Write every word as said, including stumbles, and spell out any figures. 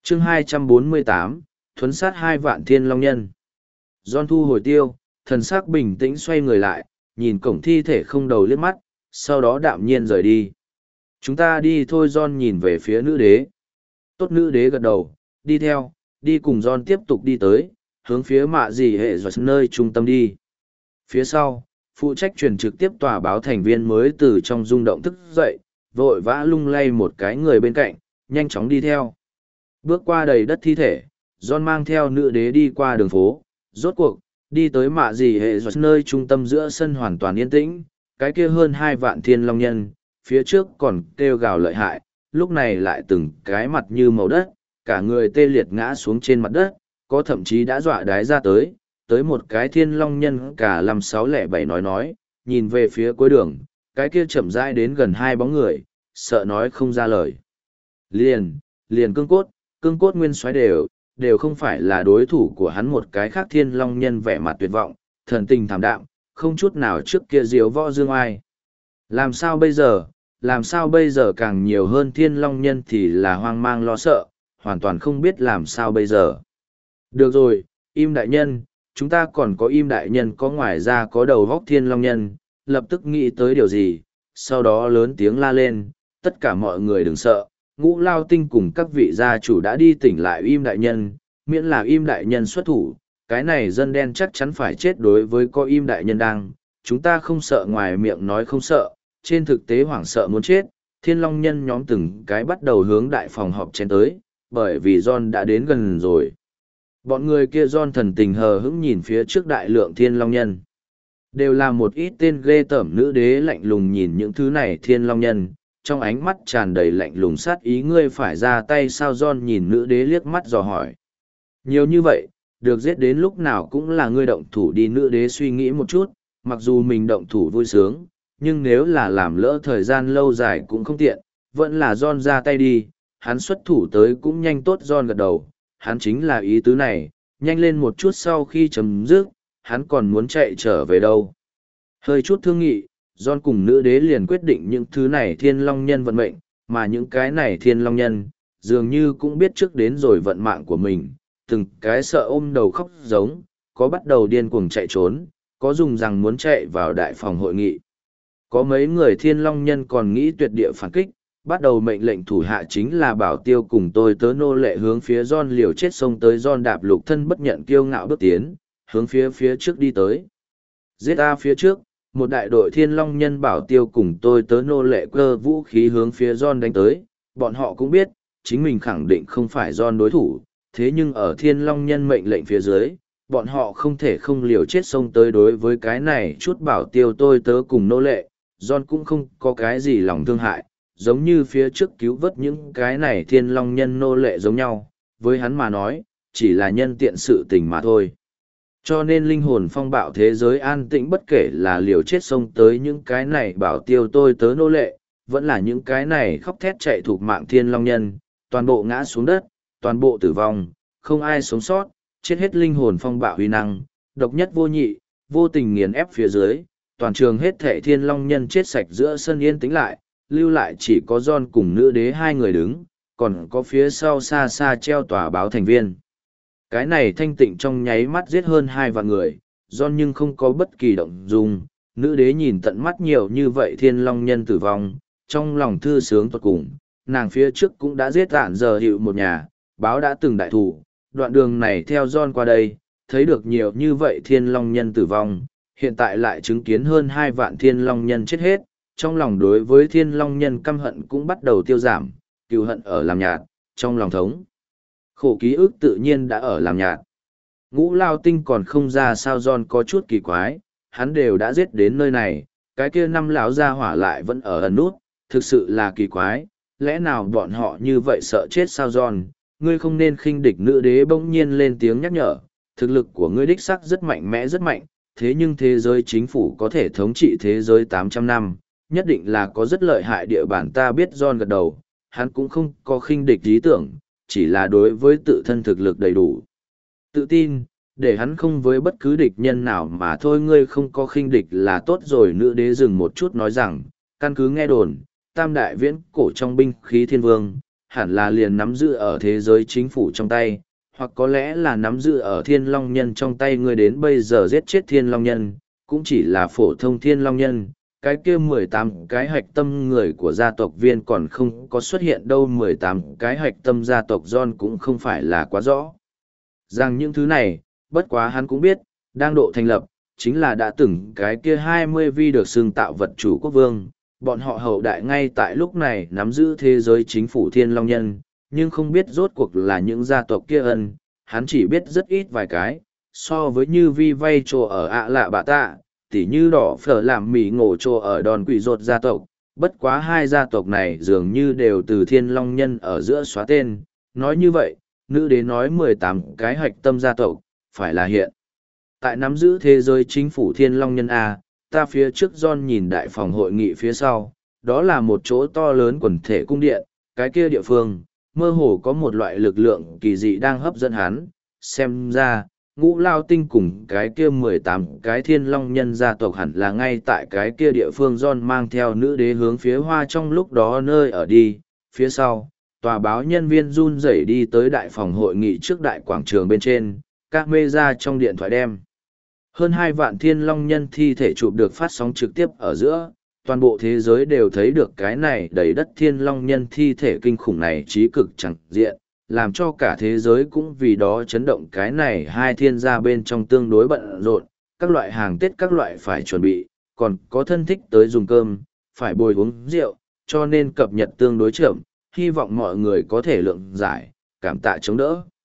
chương hai trăm bốn mươi tám, thuấn sát hai vạn thiên long nhân. John thu hồi tiêu, thần sắc bình tĩnh xoay người lại, nhìn cổng thi thể không đầu liếc mắt, sau đó đạm nhiên rời đi. Chúng ta đi thôi. John nhìn về phía nữ đế. Tốt, nữ đế gật đầu, đi theo, đi cùng John tiếp tục đi tới, hướng phía mạ gì hệ rồi nơi trung tâm đi. Phía sau, phụ trách truyền trực tiếp tòa báo thành viên mới từ trong rung động thức dậy, vội vã lung lay một cái người bên cạnh, nhanh chóng đi theo. Bước qua đầy đất thi thể, John mang theo nữ đế đi qua đường phố, rốt cuộc, đi tới mạ gì hệ rồi nơi trung tâm giữa sân hoàn toàn yên tĩnh, cái kia hơn hai vạn thiên long nhân, phía trước còn kêu gào lợi hại, lúc này lại từng cái mặt như màu đất, cả người tê liệt ngã xuống trên mặt đất, có thậm chí đã dọa đái ra tới, tới một cái thiên long nhân cả năm sáu lẻ bảy nói nói, nhìn về phía cuối đường, cái kia chậm rãi đến gần hai bóng người, sợ nói không ra lời. Liền, liền cương cốt, cương cốt nguyên soái đều, đều không phải là đối thủ của hắn. Một cái khác thiên long nhân vẻ mặt tuyệt vọng, thần tình thảm đạm, không chút nào trước kia diếu võ dương ai. Làm sao bây giờ, làm sao bây giờ càng nhiều hơn thiên long nhân thì là hoang mang lo sợ, hoàn toàn không biết làm sao bây giờ. Được rồi, im đại nhân, chúng ta còn có im đại nhân có ngoài ra có đầu góc thiên long nhân, lập tức nghĩ tới điều gì, sau đó lớn tiếng la lên, tất cả mọi người đừng sợ, ngũ lao tinh cùng các vị gia chủ đã đi tỉnh lại im đại nhân, miễn là im đại nhân xuất thủ, cái này dân đen chắc chắn phải chết. Đối với có im đại nhân đang, chúng ta không sợ, ngoài miệng nói không sợ, trên thực tế hoảng sợ muốn chết. Thiên long nhân nhóm từng cái bắt đầu hướng đại phòng họp chen tới, bởi vì John đã đến gần rồi. Bọn người kia John thần tình hờ hững nhìn phía trước đại lượng thiên long nhân. Đều là một ít tên ghê tởm. Nữ đế lạnh lùng nhìn những thứ này thiên long nhân, trong ánh mắt tràn đầy lạnh lùng sát ý. Ngươi phải ra tay sao? John nhìn nữ đế liếc mắt dò hỏi. Nhiều như vậy, được giết đến lúc nào cũng là ngươi động thủ đi. Nữ đế suy nghĩ một chút, mặc dù mình động thủ vui sướng, nhưng nếu là làm lỡ thời gian lâu dài cũng không tiện, vẫn là John ra tay đi, hắn xuất thủ tới cũng nhanh. Tốt, John gật đầu, hắn chính là ý tứ này, nhanh lên một chút. Sau khi chấm dứt, hắn còn muốn chạy trở về đâu. Hơi chút thương nghị, John cùng nữ đế liền quyết định những thứ này thiên long nhân vận mệnh, mà những cái này thiên long nhân, dường như cũng biết trước đến rồi vận mạng của mình, từng cái sợ ôm đầu khóc giống, có bắt đầu điên cuồng chạy trốn, có dùng rằng muốn chạy vào đại phòng hội nghị. Có mấy người thiên long nhân còn nghĩ tuyệt địa phản kích, bắt đầu mệnh lệnh thủ hạ chính là bảo tiêu cùng tôi tớ nô lệ hướng phía John liều chết xông tới. John đạp lục thân bất nhận kiêu ngạo bước tiến, hướng phía phía trước đi tới. Giết A! Phía trước, một đại đội thiên long nhân bảo tiêu cùng tôi tớ nô lệ cơ vũ khí hướng phía John đánh tới. Bọn họ cũng biết, chính mình khẳng định không phải John đối thủ, thế nhưng ở thiên long nhân mệnh lệnh phía dưới, bọn họ không thể không liều chết xông tới. Đối với cái này chút bảo tiêu tôi tớ cùng nô lệ, John cũng không có cái gì lòng thương hại, giống như phía trước cứu vớt những cái này thiên long nhân nô lệ giống nhau, với hắn mà nói, chỉ là nhân tiện sự tình mà thôi. Cho nên linh hồn phong bạo thế giới an tĩnh, bất kể là liều chết xông tới những cái này bảo tiêu tôi tớ nô lệ, vẫn là những cái này khóc thét chạy thuộc mạng thiên long nhân, toàn bộ ngã xuống đất, toàn bộ tử vong, không ai sống sót, chết hết. Linh hồn phong bạo huy năng, độc nhất vô nhị, vô tình nghiền ép phía dưới, toàn trường hết thệ thiên long nhân chết sạch. Giữa sân yên tĩnh lại, lưu lại chỉ có John cùng nữ đế hai người đứng, còn có phía sau xa xa treo tòa báo thành viên. Cái này thanh tịnh trong nháy mắt giết hơn hai vạn người, John nhưng không có bất kỳ động dung. Nữ đế nhìn tận mắt nhiều như vậy thiên long nhân tử vong, trong lòng thư sướng tuột cùng. Nàng phía trước cũng đã giết tạn giờ hiệu một nhà, báo đã từng đại thủ, đoạn đường này theo John qua đây, thấy được nhiều như vậy thiên long nhân tử vong, hiện tại lại chứng kiến hơn hai vạn thiên long nhân chết hết. Trong lòng đối với thiên long nhân căm hận cũng bắt đầu tiêu giảm, cừu hận ở làm nhạt, trong lòng thống khổ ký ức tự nhiên đã ở làm nhạt. Ngũ lao tinh còn không ra sao? John có chút kỳ quái, hắn đều đã giết đến nơi này, cái kia năm lão gia hỏa lại vẫn ở ẩn nút, thực sự là kỳ quái, lẽ nào bọn họ như vậy sợ chết sao? John, ngươi không nên khinh địch. Nữ đế bỗng nhiên lên tiếng nhắc nhở, thực lực của ngươi đích sắc rất mạnh mẽ rất mạnh, thế nhưng thế giới chính phủ có thể thống trị thế giới tám trăm năm, nhất định là có rất lợi hại địa bản. Ta biết. John gật đầu, hắn cũng không có khinh địch ý tưởng, chỉ là đối với tự thân thực lực đầy đủ tự tin, để hắn không với bất cứ địch nhân nào mà thôi. Ngươi không có khinh địch là tốt rồi. Nữ đế dừng một chút nói rằng, căn cứ nghe đồn, tam đại viễn cổ trong binh khí thiên vương, hẳn là liền nắm giữ ở thế giới chính phủ trong tay, hoặc có lẽ là nắm giữ ở thiên long nhân trong tay. Ngươi đến bây giờ giết chết thiên long nhân, cũng chỉ là phổ thông thiên long nhân, cái kia mười tám cái hạch tâm người của gia tộc viên còn không có xuất hiện đâu. Mười tám cái hạch tâm gia tộc John cũng không phải là quá rõ rằng những thứ này, bất quá hắn cũng biết, đang độ thành lập, chính là đã từng cái kia hai mươi vi được xưng tạo vật chủ quốc vương, bọn họ hậu đại ngay tại lúc này nắm giữ thế giới chính phủ thiên long nhân, nhưng không biết rốt cuộc là những gia tộc kia ân, hắn chỉ biết rất ít vài cái, so với như vi vay trồ ở ạ lạ bạ tạ, tỉ như đỏ phở làm mì ngộ trồ ở đòn quỷ rột gia tộc, bất quá hai gia tộc này dường như đều từ thiên long nhân ở giữa xóa tên, nói như vậy, nữ đế nói mười tám cái hạch tâm gia tộc, phải là hiện. Tại nắm giữ thế giới chính phủ thiên long nhân A, ta phía trước John nhìn đại phòng hội nghị phía sau, đó là một chỗ to lớn quần thể cung điện, cái kia địa phương, mơ hồ có một loại lực lượng kỳ dị đang hấp dẫn hắn, xem ra, ngũ lao tinh cùng cái kia mười tám cái thiên long nhân gia tộc hẳn là ngay tại cái kia địa phương. John mang theo nữ đế hướng phía hoa trong lúc đó nơi ở đi, phía sau, tòa báo nhân viên run rẩy đi tới đại phòng hội nghị trước đại quảng trường bên trên, các mê ra trong điện thoại đem. Hơn hai vạn thiên long nhân thi thể chụp được phát sóng trực tiếp ở giữa, toàn bộ thế giới đều thấy được cái này đầy đất thiên long nhân thi thể kinh khủng này trí cực chẳng diện, làm cho cả thế giới cũng vì đó chấn động. Cái này hai thiên gia bên trong tương đối bận rộn, các loại hàng Tết các loại phải chuẩn bị, còn có thân thích tới dùng cơm, phải bồi uống rượu, cho nên cập nhật tương đối chậm, hy vọng mọi người có thể lượng giải, cảm tạ chống đỡ.